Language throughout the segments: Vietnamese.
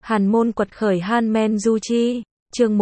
Hàn môn quật khởi Han Men Du Chi, chương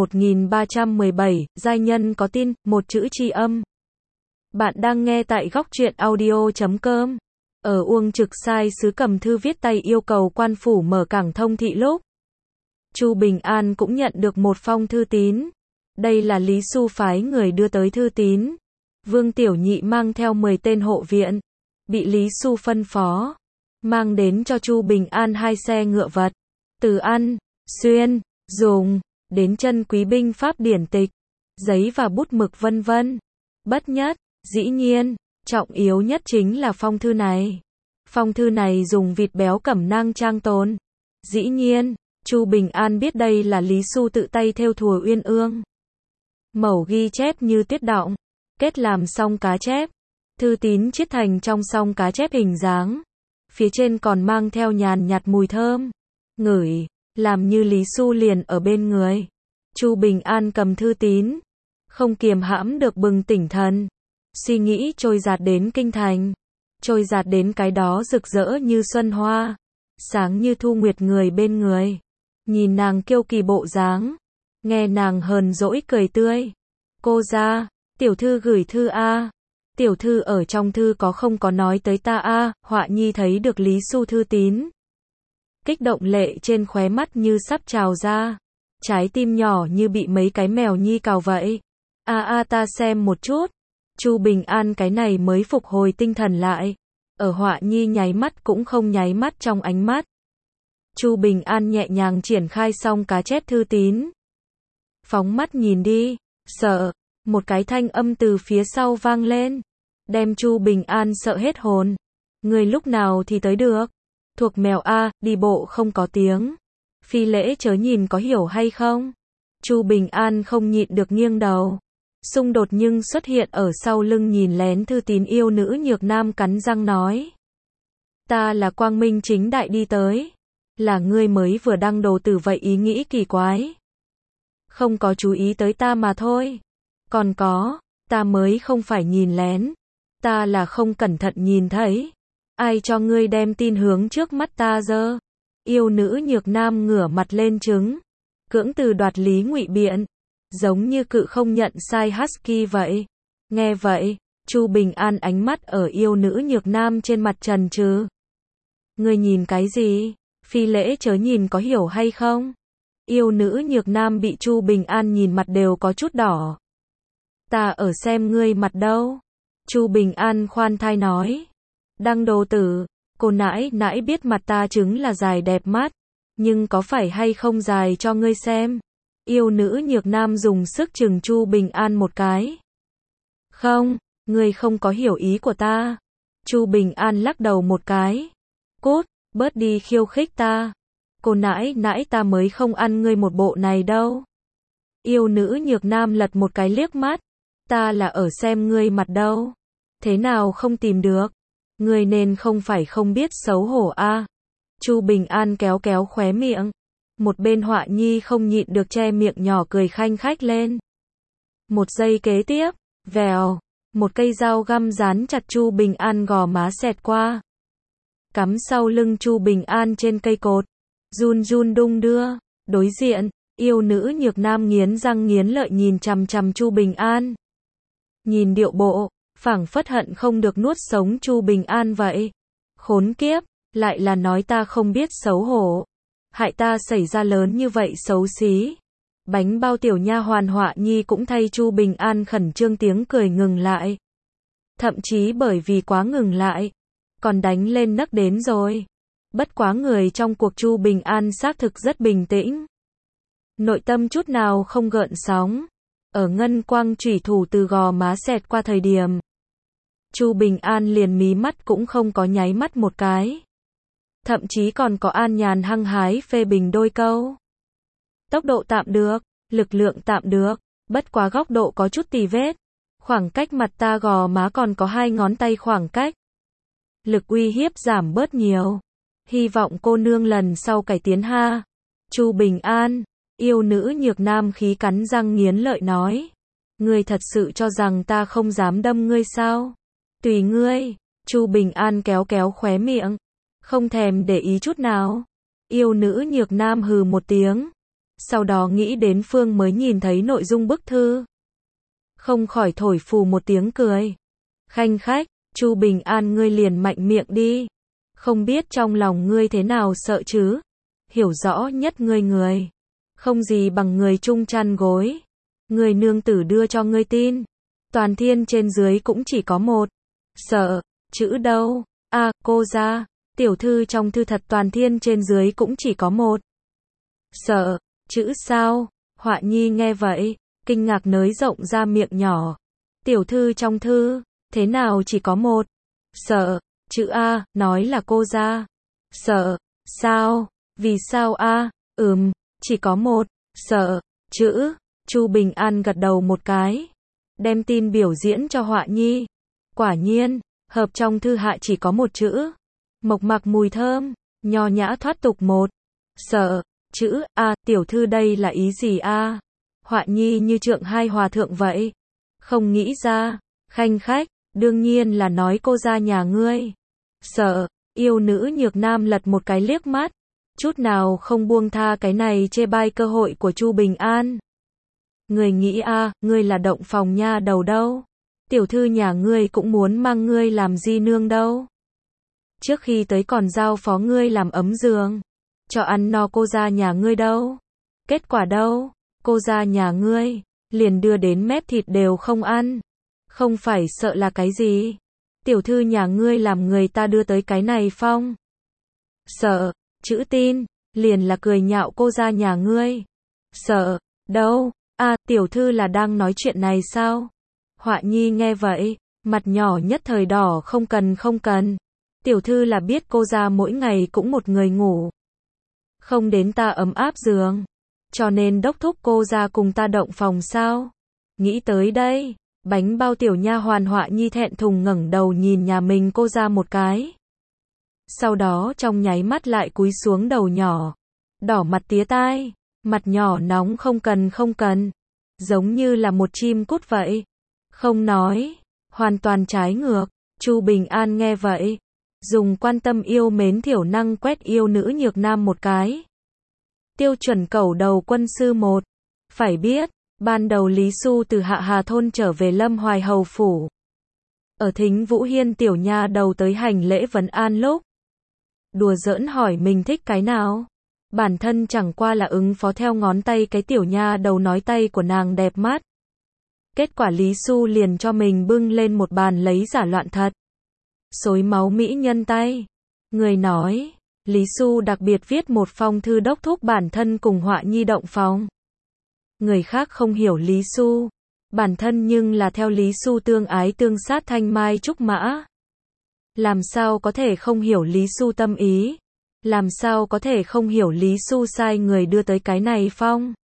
1317, giai nhân có tin, một chữ chi âm. Bạn đang nghe tại góc truyện audio.com. Ở Uông Trực sai sứ cầm thư viết tay yêu cầu quan phủ mở cảng thông thị lúc. Chu Bình An cũng nhận được một phong thư tín. Đây là Lý Xu phái người đưa tới thư tín. Vương Tiểu Nhị mang theo 10 tên hộ viện, bị Lý Xu phân phó, mang đến cho Chu Bình An 2 xe ngựa vật, từ ăn, xuyên, dùng, đến chân quý binh pháp điển tịch, giấy và bút mực vân vân. Bất nhất, dĩ nhiên, trọng yếu nhất chính là phong thư này. Phong thư này dùng vịt béo cẩm nang trang tồn. Dĩ nhiên, Chu Bình An biết đây là Lý Xu tự tay thêu thùa uyên ương. Mẩu ghi chép như tuyết động, kết làm song cá chép. Thư tín chiết thành trong song cá chép hình dáng. Phía trên còn mang theo nhàn nhạt mùi thơm. Ngửi, làm như Lý Xu liền ở bên người. Chu Bình An cầm thư tín, không kiềm hãm được bừng tỉnh thần. Suy nghĩ trôi dạt đến kinh thành, trôi dạt đến cái đó rực rỡ như xuân hoa, sáng như thu nguyệt người bên người. Nhìn nàng kiêu kỳ bộ dáng, nghe nàng hờn dỗi cười tươi. Cô ra, tiểu thư gửi thư a. Tiểu thư ở trong thư có không có nói tới ta a. Họa nhi thấy được Lý Xu thư tín, kích động lệ trên khóe mắt như sắp trào ra. Trái tim nhỏ như bị mấy cái mèo nhi cào vậy. Ta xem một chút. Chu Bình An cái này mới phục hồi tinh thần lại. Ở Họa nhi nháy mắt cũng không nháy mắt trong ánh mắt. Chu Bình An nhẹ nhàng triển khai xong cá chép thư tín. Phóng mắt nhìn đi. Sợ. Một cái thanh âm từ phía sau vang lên, đem Chu Bình An sợ hết hồn. Người lúc nào thì tới được? Thuộc mèo a, đi bộ không có tiếng. Phi lễ chớ nhìn có hiểu hay không? Chu Bình An không nhịn được nghiêng đầu. Xung đột nhưng xuất hiện ở sau lưng nhìn lén thư tín yêu nữ Nhược Nam cắn răng nói. Ta là quang minh chính đại đi tới. Là ngươi mới vừa đăng đồ tử vậy ý nghĩ kỳ quái. Không có chú ý tới ta mà thôi. Còn có, ta mới không phải nhìn lén. Ta là không cẩn thận nhìn thấy. Ai cho ngươi đem tin hướng trước mắt ta dơ? Yêu nữ Nhược Nam ngửa mặt lên trứng, cưỡng từ đoạt lý ngụy biện, giống như cự không nhận sai husky vậy. Nghe vậy, Chu Bình An ánh mắt ở yêu nữ Nhược Nam trên mặt trần trừ. Ngươi nhìn cái gì? Phi lễ chớ nhìn có hiểu hay không? Yêu nữ Nhược Nam bị Chu Bình An nhìn mặt đều có chút đỏ. Ta ở xem ngươi mặt đâu? Chu Bình An khoan thai nói. Đăng đồ tử, cô nãi nãi biết mặt ta chứng là dài đẹp mắt, nhưng có phải hay không dài cho ngươi xem? Yêu nữ Nhược Nam dùng sức chừng Chu Bình An một cái. Không, ngươi không có hiểu ý của ta. Chu Bình An lắc đầu một cái. Cút, bớt đi khiêu khích ta. Cô nãi nãi ta mới không ăn ngươi một bộ này đâu. Yêu nữ Nhược Nam lật một cái liếc mắt. Ta là ở xem ngươi mặt đâu. Thế nào không tìm được? Ngươi nên không phải không biết xấu hổ a. Chu Bình An kéo kéo khóe miệng. Một bên Họa nhi không nhịn được che miệng nhỏ cười khanh khách lên. Một giây kế tiếp, vèo, một cây dao găm dán chặt Chu Bình An gò má xẹt qua. Cắm sau lưng Chu Bình An trên cây cột. Run run đung đưa. Đối diện, yêu nữ Nhược Nam nghiến răng nghiến lợi nhìn chằm chằm Chu Bình An. Nhìn điệu bộ, phảng phất hận không được nuốt sống Chu Bình An vậy. Khốn kiếp, lại là nói ta không biết xấu hổ. Hại ta xảy ra lớn như vậy xấu xí. Bánh bao tiểu nha hoàn Họa nhi cũng thay Chu Bình An khẩn trương tiếng cười ngừng lại. Thậm chí bởi vì quá ngừng lại, còn đánh lên nấc đến rồi. Bất quá người trong cuộc Chu Bình An xác thực rất bình tĩnh. Nội tâm chút nào không gợn sóng. Ở ngân quang chủy thủ từ gò má xẹt qua thời điểm, Chu Bình An liền mí mắt cũng không có nháy mắt một cái. Thậm chí còn có an nhàn hăng hái phê bình đôi câu. Tốc độ tạm được, lực lượng tạm được, bất quá góc độ có chút tì vết. Khoảng cách mặt ta gò má còn có 2 ngón tay khoảng cách. Lực uy hiếp giảm bớt nhiều. Hy vọng cô nương lần sau cải tiến ha. Chu Bình An, yêu nữ Nhược Nam khí cắn răng nghiến lợi nói. Ngươi thật sự cho rằng ta không dám đâm ngươi sao? Tùy ngươi. Chu Bình An kéo kéo khóe miệng, không thèm để ý chút nào. Yêu nữ nhược nam hừ một tiếng. Sau đó nghĩ đến Phương mới nhìn thấy nội dung bức thư. Không khỏi thổi phù một tiếng cười. Khanh khách, Chu Bình An ngươi liền mạnh miệng đi. Không biết trong lòng ngươi thế nào sợ chứ. Hiểu rõ nhất người. Không gì bằng người chung chăn gối. Người nương tử đưa cho ngươi tin. Toàn thiên trên dưới cũng chỉ có một. Sợ, chữ đâu? Cô ra. Tiểu thư trong thư thật toàn thiên trên dưới cũng chỉ có một. Sợ, chữ sao? Họa nhi nghe vậy, kinh ngạc nới rộng ra miệng nhỏ. Tiểu thư trong thư, thế nào chỉ có một? Sợ, chữ A, nói là cô ra. Sợ, sao? Vì sao A? Chỉ có một. Sợ, chữ. Chu Bình An gật đầu một cái. Đem tin biểu diễn cho Họa nhi. Quả nhiên, hợp trong thư hạ chỉ có một chữ. Mộc mặc mùi thơm, nho nhã thoát tục một. Sợ, chữ A, tiểu thư đây là ý gì A? Họa nhi như trượng hai hòa thượng vậy. Không nghĩ ra, khanh khách, đương nhiên là nói cô ra nhà ngươi. Sợ, yêu nữ nhược nam lật một cái liếc mắt. Chút nào không buông tha cái này chê bai cơ hội của Chu Bình An. Người nghĩ ngươi là động phòng nha đầu đâu. Tiểu thư nhà ngươi cũng muốn mang ngươi làm di nương đâu. Trước khi tới còn giao phó ngươi làm ấm giường. Cho ăn no cô ra nhà ngươi đâu. Kết quả đâu, cô ra nhà ngươi, liền đưa đến mép thịt đều không ăn. Không phải sợ là cái gì. Tiểu thư nhà ngươi làm người ta đưa tới cái này phong. Sợ, chữ tin, liền là cười nhạo cô ra nhà ngươi. Sợ, đâu, tiểu thư là đang nói chuyện này sao? Họa nhi nghe vậy, mặt nhỏ nhất thời đỏ không cần. Tiểu thư là biết cô ra mỗi ngày cũng một người ngủ. Không đến ta ấm áp giường. Cho nên đốc thúc cô ra cùng ta động phòng sao? Nghĩ tới đây, bánh bao tiểu nha hoàn Họa nhi thẹn thùng ngẩng đầu nhìn nhà mình cô ra một cái. Sau đó trong nháy mắt lại cúi xuống đầu nhỏ. Đỏ mặt tía tai, mặt nhỏ nóng không cần. Giống như là một chim cút vậy. Không nói, hoàn toàn trái ngược. Chu Bình An nghe vậy, dùng quan tâm yêu mến thiểu năng quét yêu nữ nhược nam một cái. Tiêu chuẩn cẩu đầu quân sư 1. Phải biết, ban đầu Lý Xu từ Hạ Hà thôn trở về Lâm Hoài hầu phủ. Ở Thính Vũ Hiên tiểu nha đầu tới hành lễ vấn an lúc. Đùa giỡn hỏi mình thích cái nào. Bản thân chẳng qua là ứng phó theo ngón tay cái tiểu nha đầu nói tay của nàng đẹp mắt. Kết quả Lý Xu liền cho mình bưng lên một bàn lấy giả loạn thật. Xối máu mỹ nhân tay. Người nói, Lý Xu đặc biệt viết một phong thư đốc thúc bản thân cùng Họa nhi động phòng. Người khác không hiểu Lý Xu. Bản thân nhưng là theo Lý Xu tương ái tương sát thanh mai trúc mã. Làm sao có thể không hiểu Lý Xu tâm ý? Làm sao có thể không hiểu Lý Xu sai người đưa tới cái này phong?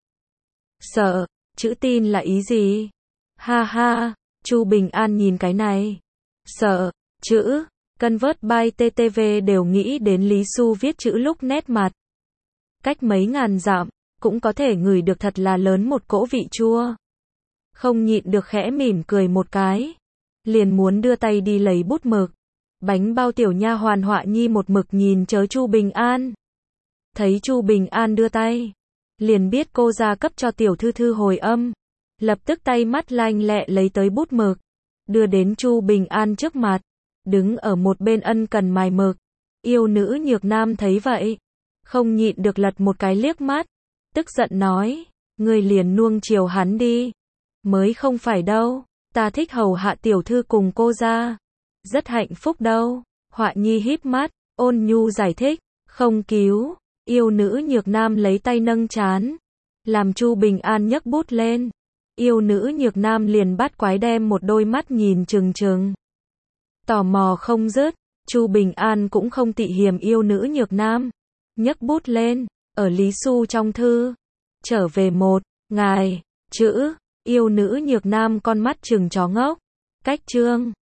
Sợ, chữ tin là ý gì? Ha ha, Chu Bình An nhìn cái này. Sợ, chữ, Convert by TTV đều nghĩ đến Lý Xu viết chữ lúc nét mặt. Cách mấy ngàn dặm, cũng có thể ngửi được thật là lớn một cỗ vị chua. Không nhịn được khẽ mỉm cười một cái. Liền muốn đưa tay đi lấy bút mực. Bánh bao tiểu nha hoàn Họa nhi một mực nhìn chớ Chu Bình An. Thấy Chu Bình An đưa tay, liền biết cô ra cấp cho tiểu thư thư hồi âm. Lập tức tay mắt lanh lẹ lấy tới bút mực, đưa đến Chu Bình An trước mặt, đứng ở một bên ân cần mài mực. Yêu nữ nhược nam thấy vậy, không nhịn được lật một cái liếc mắt, tức giận nói, ngươi liền nuông chiều hắn đi. Mới không phải đâu, ta thích hầu hạ tiểu thư cùng cô ra. Rất hạnh phúc đâu. Họa nhi híp mắt, ôn nhu giải thích, không cứu. Yêu nữ nhược nam lấy tay nâng trán, làm Chu Bình An nhấc bút lên. Yêu nữ nhược nam liền bắt quái đem một đôi mắt nhìn trừng. Tò mò không dứt, Chu Bình An cũng không tị hiềm yêu nữ nhược nam. Nhấc bút lên, ở Lý Xu trong thư. Trở về một, ngài, chữ, yêu nữ nhược nam con mắt trừng chó ngốc. Cách chương.